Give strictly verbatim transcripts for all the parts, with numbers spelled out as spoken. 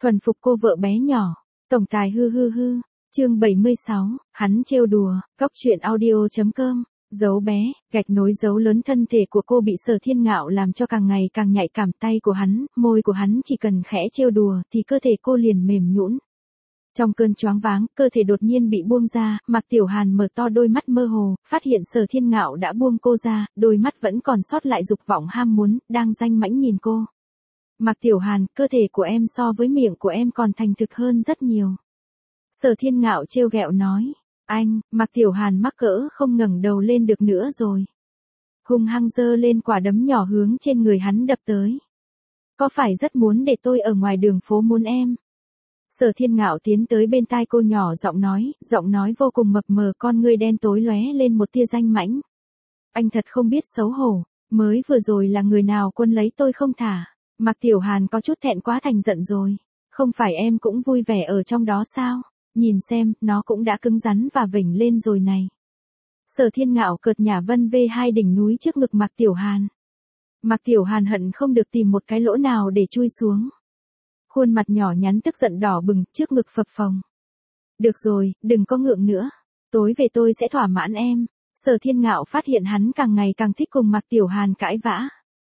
Thuần phục cô vợ bé nhỏ. Tổng tài hư hư hư. Chương bảy mươi sáu, hắn trêu đùa. Cóc truyện audio chấm com. Dấu bé, gạch nối dấu lớn. Thân thể của cô bị Sở Thiên Ngạo làm cho càng ngày càng nhạy cảm. Tay của hắn, môi của hắn chỉ cần khẽ trêu đùa thì cơ thể cô liền mềm nhũn. Trong cơn choáng váng, cơ thể đột nhiên bị buông ra, Mạc Tiểu Hàn mở to đôi mắt mơ hồ, phát hiện Sở Thiên Ngạo đã buông cô ra, đôi mắt vẫn còn sót lại dục vọng ham muốn, đang danh mãnh nhìn cô. Mạc Tiểu Hàn, cơ thể của em so với miệng của em còn thành thực hơn rất nhiều. Sở Thiên Ngạo trêu ghẹo nói. Anh, Mạc Tiểu Hàn mắc cỡ không ngẩng đầu lên được nữa rồi. Hung hăng giơ lên quả đấm nhỏ hướng trên người hắn đập tới. Có phải rất muốn để tôi ở ngoài đường phố muốn em? Sở Thiên Ngạo tiến tới bên tai cô nhỏ giọng nói, giọng nói vô cùng mập mờ, con ngươi đen tối lóe lên một tia danh mãnh. Anh thật không biết xấu hổ, mới vừa rồi là người nào quân lấy tôi không thả. Mạc Tiểu Hàn có chút thẹn quá thành giận rồi. Không phải em cũng vui vẻ ở trong đó sao? Nhìn xem, nó cũng đã cứng rắn và vểnh lên rồi này. Sở Thiên Ngạo cợt nhả vân vê hai đỉnh núi trước ngực Mạc Tiểu Hàn. Mạc Tiểu Hàn hận không được tìm một cái lỗ nào để chui xuống. Khuôn mặt nhỏ nhắn tức giận đỏ bừng, trước ngực phập phồng. Được rồi, đừng có ngượng nữa. Tối về tôi sẽ thỏa mãn em. Sở Thiên Ngạo phát hiện hắn càng ngày càng thích cùng Mạc Tiểu Hàn cãi vã.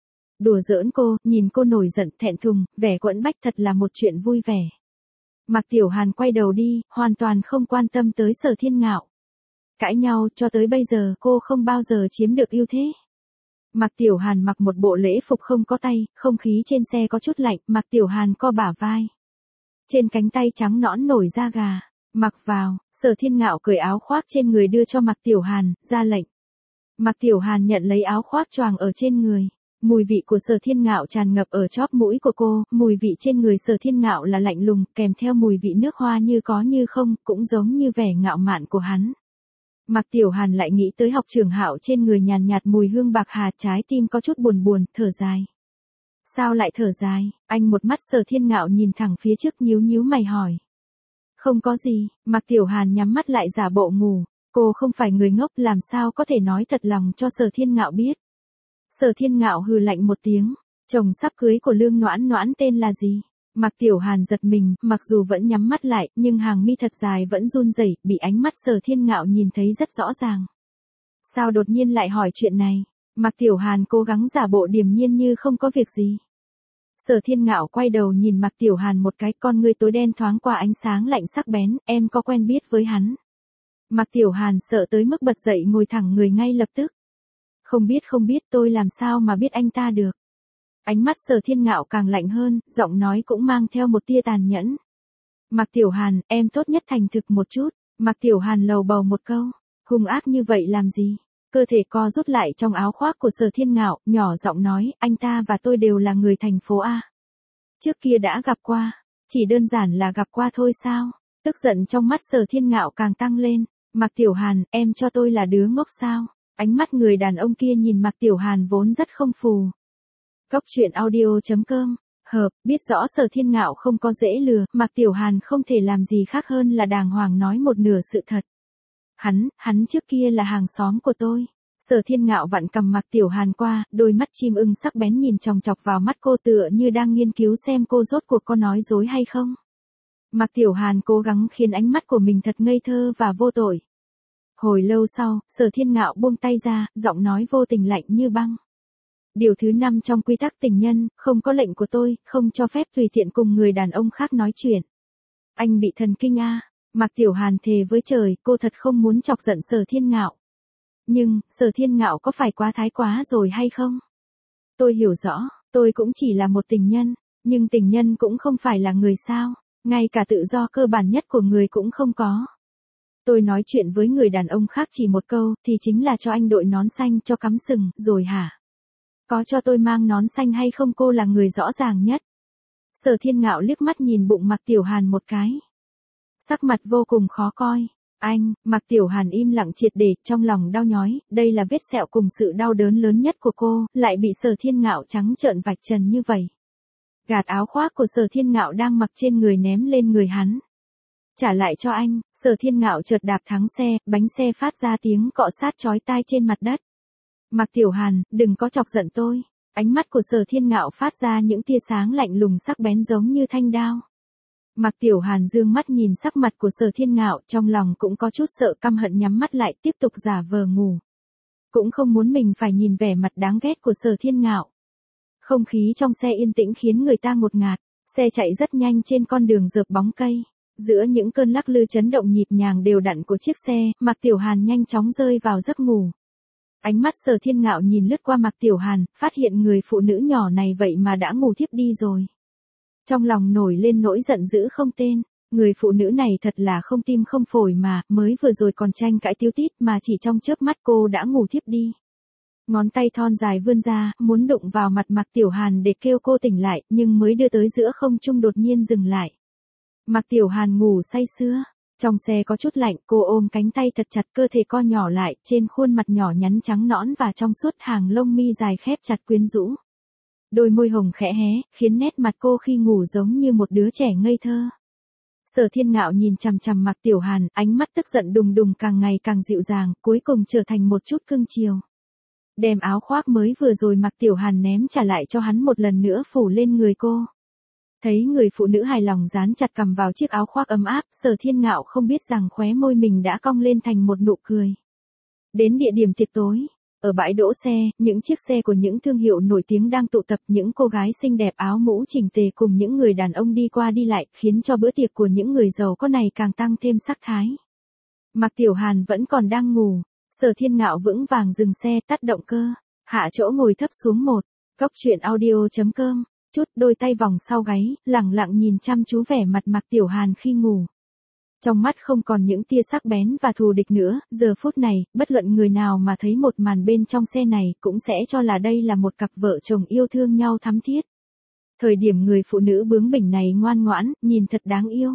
Đùa giỡn cô, nhìn cô nổi giận thẹn thùng, vẻ quẫn bách thật là một chuyện vui vẻ. Mạc Tiểu Hàn quay đầu đi, hoàn toàn không quan tâm tới Sở Thiên Ngạo. Cãi nhau cho tới bây giờ cô không bao giờ chiếm được ưu thế. Mạc Tiểu Hàn mặc một bộ lễ phục không có tay, không khí trên xe có chút lạnh, Mạc Tiểu Hàn co bả vai. Trên cánh tay trắng nõn nổi da gà, mặc vào, Sở Thiên Ngạo cởi áo khoác trên người đưa cho Mạc Tiểu Hàn, ra lệnh. Mạc Tiểu Hàn nhận lấy áo khoác choàng ở trên người. Mùi vị của Sở Thiên Ngạo tràn ngập ở chóp mũi của cô, mùi vị trên người Sở Thiên Ngạo là lạnh lùng, kèm theo mùi vị nước hoa như có như không, cũng giống như vẻ ngạo mạn của hắn. Mạc Tiểu Hàn lại nghĩ tới Học Trưởng Hạo trên người nhàn nhạt mùi hương bạc hà, trái tim có chút buồn buồn, thở dài. Sao lại thở dài? Anh một mắt Sở Thiên Ngạo nhìn thẳng phía trước, nhíu nhíu mày hỏi. Không có gì, Mạc Tiểu Hàn nhắm mắt lại giả bộ ngủ, cô không phải người ngốc, làm sao có thể nói thật lòng cho Sở Thiên Ngạo biết. Sở Thiên Ngạo hừ lạnh một tiếng, chồng sắp cưới của Lương Noãn Noãn tên là gì? Mạc Tiểu Hàn giật mình, mặc dù vẫn nhắm mắt lại, nhưng hàng mi thật dài vẫn run rẩy, bị ánh mắt Sở Thiên Ngạo nhìn thấy rất rõ ràng. Sao đột nhiên lại hỏi chuyện này? Mạc Tiểu Hàn cố gắng giả bộ điềm nhiên như không có việc gì. Sở Thiên Ngạo quay đầu nhìn Mạc Tiểu Hàn một cái, con ngươi tối đen thoáng qua ánh sáng lạnh sắc bén, em có quen biết với hắn? Mạc Tiểu Hàn sợ tới mức bật dậy ngồi thẳng người ngay lập tức. Không biết không biết, tôi làm sao mà biết anh ta được. Ánh mắt Sở Thiên Ngạo càng lạnh hơn, giọng nói cũng mang theo một tia tàn nhẫn. Mạc Tiểu Hàn, em tốt nhất thành thực một chút. Mạc Tiểu Hàn lầu bầu một câu, hung ác như vậy làm gì? Cơ thể co rút lại trong áo khoác của Sở Thiên Ngạo, nhỏ giọng nói, anh ta và tôi đều là người thành phố A. Trước kia đã gặp qua, chỉ đơn giản là gặp qua thôi sao? Tức giận trong mắt Sở Thiên Ngạo càng tăng lên. Mạc Tiểu Hàn, em cho tôi là đứa ngốc sao? Ánh mắt người đàn ông kia nhìn Mạc Tiểu Hàn vốn rất không phù. Cóc truyện audio chấm com. Hợp, biết rõ Sở Thiên Ngạo không có dễ lừa, Mạc Tiểu Hàn không thể làm gì khác hơn là đàng hoàng nói một nửa sự thật. Hắn, hắn trước kia là hàng xóm của tôi. Sở Thiên Ngạo vặn cầm Mạc Tiểu Hàn qua, đôi mắt chim ưng sắc bén nhìn chòng chọc vào mắt cô tựa như đang nghiên cứu xem cô rốt cuộc có nói dối hay không. Mạc Tiểu Hàn cố gắng khiến ánh mắt của mình thật ngây thơ và vô tội. Hồi lâu sau, Sở Thiên Ngạo buông tay ra, giọng nói vô tình lạnh như băng. Điều thứ năm trong quy tắc tình nhân, không có lệnh của tôi, không cho phép tùy tiện cùng người đàn ông khác nói chuyện. Anh bị thần kinh à? Mạc Tiểu Hàn thề với trời, cô thật không muốn chọc giận Sở Thiên Ngạo. Nhưng, Sở Thiên Ngạo có phải quá thái quá rồi hay không? Tôi hiểu rõ, tôi cũng chỉ là một tình nhân, nhưng tình nhân cũng không phải là người sao, ngay cả tự do cơ bản nhất của người cũng không có. Tôi nói chuyện với người đàn ông khác chỉ một câu, thì chính là cho anh đội nón xanh cho cắm sừng, rồi hả? Có cho tôi mang nón xanh hay không, cô là người rõ ràng nhất. Sở Thiên Ngạo liếc mắt nhìn bụng Mạc Tiểu Hàn một cái. Sắc mặt vô cùng khó coi. Anh, Mạc Tiểu Hàn im lặng triệt để, trong lòng đau nhói, đây là vết sẹo cùng sự đau đớn lớn nhất của cô, lại bị Sở Thiên Ngạo trắng trợn vạch trần như vậy. Gạt áo khoác của Sở Thiên Ngạo đang mặc trên người ném lên người hắn. Trả lại cho anh. Sở Thiên Ngạo chợt đạp thắng xe, bánh xe phát ra tiếng cọ sát chói tai trên mặt đất. Mạc Tiểu Hàn, đừng có chọc giận tôi. Ánh mắt của Sở Thiên Ngạo phát ra những tia sáng lạnh lùng sắc bén giống như thanh đao. Mạc Tiểu Hàn dương mắt nhìn sắc mặt của Sở Thiên Ngạo, trong lòng cũng có chút sợ, căm hận nhắm mắt lại tiếp tục giả vờ ngủ. Cũng không muốn mình phải nhìn vẻ mặt đáng ghét của Sở Thiên Ngạo. Không khí trong xe yên tĩnh khiến người ta ngột ngạt, xe chạy rất nhanh trên con đường rợp bóng cây. Giữa những cơn lắc lư chấn động nhịp nhàng đều đặn của chiếc xe, Mạc Tiểu Hàn nhanh chóng rơi vào giấc ngủ. Ánh mắt Sở Thiên Ngạo nhìn lướt qua Mạc Tiểu Hàn, phát hiện người phụ nữ nhỏ này vậy mà đã ngủ thiếp đi rồi. Trong lòng nổi lên nỗi giận dữ không tên, người phụ nữ này thật là không tim không phổi mà, mới vừa rồi còn tranh cãi tíu tít mà chỉ trong chớp mắt cô đã ngủ thiếp đi. Ngón tay thon dài vươn ra, muốn đụng vào mặt Mạc Tiểu Hàn để kêu cô tỉnh lại, nhưng mới đưa tới giữa không trung đột nhiên dừng lại. Mạc Tiểu Hàn ngủ say sưa, trong xe có chút lạnh, cô ôm cánh tay thật chặt, cơ thể co nhỏ lại, trên khuôn mặt nhỏ nhắn trắng nõn và trong suốt hàng lông mi dài khép chặt quyến rũ. Đôi môi hồng khẽ hé, khiến nét mặt cô khi ngủ giống như một đứa trẻ ngây thơ. Sở Thiên Ngạo nhìn chằm chằm Mạc Tiểu Hàn, ánh mắt tức giận đùng đùng càng ngày càng dịu dàng, cuối cùng trở thành một chút cưng chiều. Đem áo khoác mới vừa rồi Mạc Tiểu Hàn ném trả lại cho hắn một lần nữa phủ lên người cô. Thấy người phụ nữ hài lòng dán chặt cằm vào chiếc áo khoác ấm áp, Sở Thiên Ngạo không biết rằng khóe môi mình đã cong lên thành một nụ cười. Đến địa điểm tiệc tối, ở bãi đỗ xe, những chiếc xe của những thương hiệu nổi tiếng đang tụ tập, những cô gái xinh đẹp áo mũ chỉnh tề cùng những người đàn ông đi qua đi lại, khiến cho bữa tiệc của những người giàu có này càng tăng thêm sắc thái. Mạc Tiểu Hàn vẫn còn đang ngủ, Sở Thiên Ngạo vững vàng dừng xe, tắt động cơ, hạ chỗ ngồi thấp xuống một, góc truyện audio chấm com. Chút đôi tay vòng sau gáy, lẳng lặng nhìn chăm chú vẻ mặt Mạc Tiểu Hàn khi ngủ. Trong mắt không còn những tia sắc bén và thù địch nữa, giờ phút này, bất luận người nào mà thấy một màn bên trong xe này cũng sẽ cho là đây là một cặp vợ chồng yêu thương nhau thắm thiết. Thời điểm người phụ nữ bướng bỉnh này ngoan ngoãn, nhìn thật đáng yêu.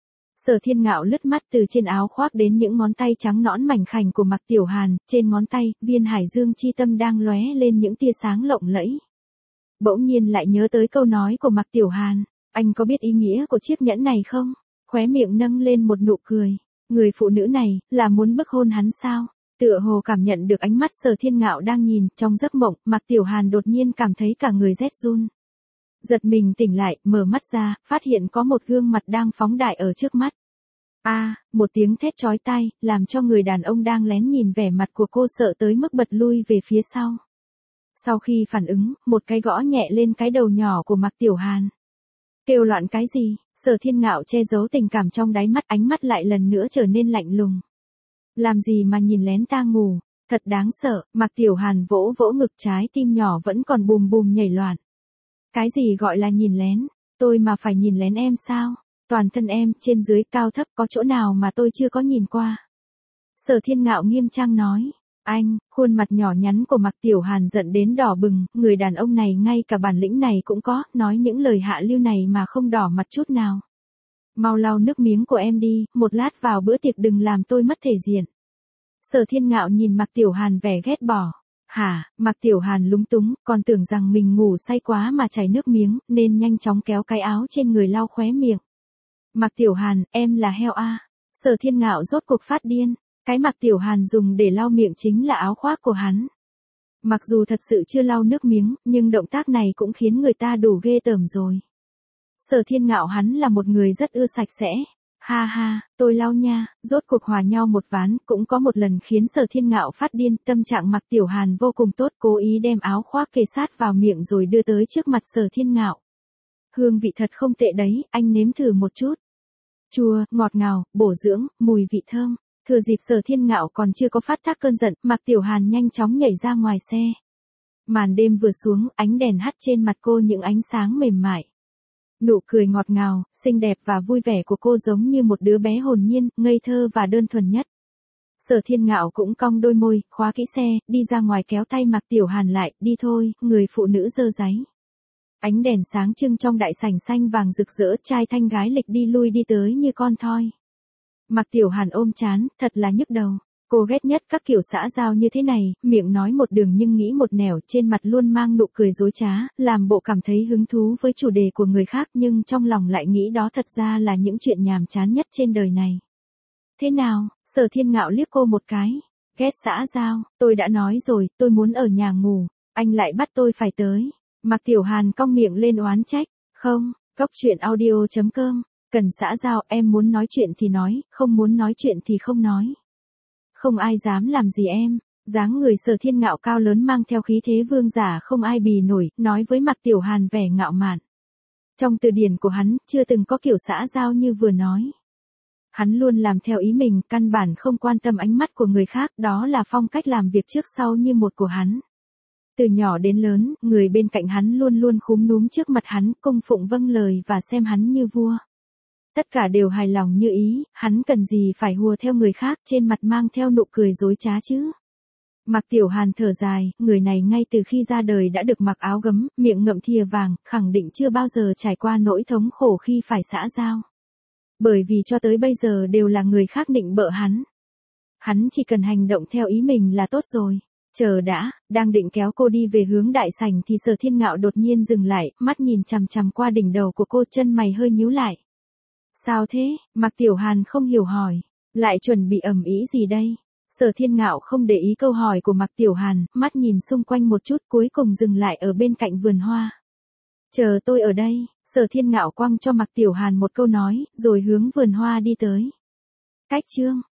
Sở Thiên Ngạo lướt mắt từ trên áo khoác đến những ngón tay trắng nõn mảnh khảnh của Mạc Tiểu Hàn, trên ngón tay, viên hải dương chi tâm đang lóe lên những tia sáng lộng lẫy. Bỗng nhiên lại nhớ tới câu nói của Mạc Tiểu Hàn, anh có biết ý nghĩa của chiếc nhẫn này không? Khóe miệng nâng lên một nụ cười, người phụ nữ này, là muốn bức hôn hắn sao? Tựa hồ cảm nhận được ánh mắt Sở Thiên Ngạo đang nhìn, trong giấc mộng, Mạc Tiểu Hàn đột nhiên cảm thấy cả người rét run. Giật mình tỉnh lại, mở mắt ra, phát hiện có một gương mặt đang phóng đại ở trước mắt. A, à, một tiếng thét chói tai, làm cho người đàn ông đang lén nhìn vẻ mặt của cô sợ tới mức bật lui về phía sau. Sau khi phản ứng, một cái gõ nhẹ lên cái đầu nhỏ của Mạc Tiểu Hàn. Kêu loạn cái gì? Sở Thiên Ngạo che giấu tình cảm trong đáy mắt, ánh mắt lại lần nữa trở nên lạnh lùng. Làm gì mà nhìn lén ta ngủ, thật đáng sợ. Mạc Tiểu Hàn vỗ vỗ ngực, trái tim nhỏ vẫn còn bùm bùm nhảy loạn. Cái gì gọi là nhìn lén, tôi mà phải nhìn lén em sao? Toàn thân em, trên dưới, cao thấp, có chỗ nào mà tôi chưa có nhìn qua? Sở Thiên Ngạo nghiêm trang nói. Anh, khuôn mặt nhỏ nhắn của Mạc Tiểu Hàn giận đến đỏ bừng, người đàn ông này ngay cả bản lĩnh này cũng có, nói những lời hạ lưu này mà không đỏ mặt chút nào. Mau lau nước miếng của em đi, một lát vào bữa tiệc đừng làm tôi mất thể diện. Sở Thiên Ngạo nhìn Mạc Tiểu Hàn vẻ ghét bỏ. Hả? Mạc Tiểu Hàn lúng túng, còn tưởng rằng mình ngủ say quá mà chảy nước miếng, nên nhanh chóng kéo cái áo trên người lau khóe miệng. Mạc Tiểu Hàn, em là heo a. Sở Thiên Ngạo rốt cuộc phát điên. Cái Mạc Tiểu Hàn dùng để lau miệng chính là áo khoác của hắn. Mặc dù thật sự chưa lau nước miếng, nhưng động tác này cũng khiến người ta đủ ghê tởm rồi. Sở Thiên Ngạo hắn là một người rất ưa sạch sẽ. Ha ha, tôi lau nha, rốt cuộc hòa nhau một ván, cũng có một lần khiến Sở Thiên Ngạo phát điên, tâm trạng Mạc Tiểu Hàn vô cùng tốt, cố ý đem áo khoác kề sát vào miệng rồi đưa tới trước mặt Sở Thiên Ngạo. Hương vị thật không tệ đấy, anh nếm thử một chút. Chua, ngọt ngào, bổ dưỡng, mùi vị thơm. Thừa dịp Sở Thiên Ngạo còn chưa có phát tác cơn giận, Mạc Tiểu Hàn nhanh chóng nhảy ra ngoài xe. Màn đêm vừa xuống, ánh đèn hắt trên mặt cô những ánh sáng mềm mại. Nụ cười ngọt ngào, xinh đẹp và vui vẻ của cô giống như một đứa bé hồn nhiên, ngây thơ và đơn thuần nhất. Sở Thiên Ngạo cũng cong đôi môi, khóa kỹ xe, đi ra ngoài kéo tay Mạc Tiểu Hàn lại, đi thôi, người phụ nữ dơ dáy. Ánh đèn sáng trưng trong đại sảnh xanh vàng rực rỡ, trai thanh gái lịch đi lui đi tới như con thoi. Mạc Tiểu Hàn ôm chán, thật là nhức đầu. Cô ghét nhất các kiểu xã giao như thế này, miệng nói một đường nhưng nghĩ một nẻo, trên mặt luôn mang nụ cười dối trá, làm bộ cảm thấy hứng thú với chủ đề của người khác nhưng trong lòng lại nghĩ đó thật ra là những chuyện nhàm chán nhất trên đời này. Thế nào? Sở Thiên Ngạo liếc cô một cái. Ghét xã giao, tôi đã nói rồi, tôi muốn ở nhà ngủ, anh lại bắt tôi phải tới. Mạc Tiểu Hàn cong miệng lên oán trách. Không, góc truyện audio chấm com Cần xã giao, em muốn nói chuyện thì nói, không muốn nói chuyện thì không nói. Không ai dám làm gì em. Dáng người Sở Thiên Ngạo cao lớn mang theo khí thế vương giả không ai bì nổi, nói với Mạc Tiểu Hàn vẻ ngạo mạn. Trong từ điển của hắn, chưa từng có kiểu xã giao như vừa nói. Hắn luôn làm theo ý mình, căn bản không quan tâm ánh mắt của người khác, đó là phong cách làm việc trước sau như một của hắn. Từ nhỏ đến lớn, người bên cạnh hắn luôn luôn khúm núm trước mặt hắn, cung phụng vâng lời và xem hắn như vua. Tất cả đều hài lòng như ý, hắn cần gì phải hùa theo người khác, trên mặt mang theo nụ cười dối trá chứ. Mạc Tiểu Hàn thở dài, người này ngay từ khi ra đời đã được mặc áo gấm, miệng ngậm thìa vàng, khẳng định chưa bao giờ trải qua nỗi thống khổ khi phải xã giao. Bởi vì cho tới bây giờ đều là người khác nịnh bợ hắn. Hắn chỉ cần hành động theo ý mình là tốt rồi. Chờ đã, đang định kéo cô đi về hướng đại sảnh thì Sở Thiên Ngạo đột nhiên dừng lại, mắt nhìn chằm chằm qua đỉnh đầu của cô, chân mày hơi nhíu lại. Sao thế? Mạc Tiểu Hàn không hiểu hỏi. Lại chuẩn bị ầm ĩ gì đây? Sở Thiên Ngạo không để ý câu hỏi của Mạc Tiểu Hàn, mắt nhìn xung quanh một chút cuối cùng dừng lại ở bên cạnh vườn hoa. Chờ tôi ở đây, Sở Thiên Ngạo quăng cho Mạc Tiểu Hàn một câu nói, rồi hướng vườn hoa đi tới. Cách chương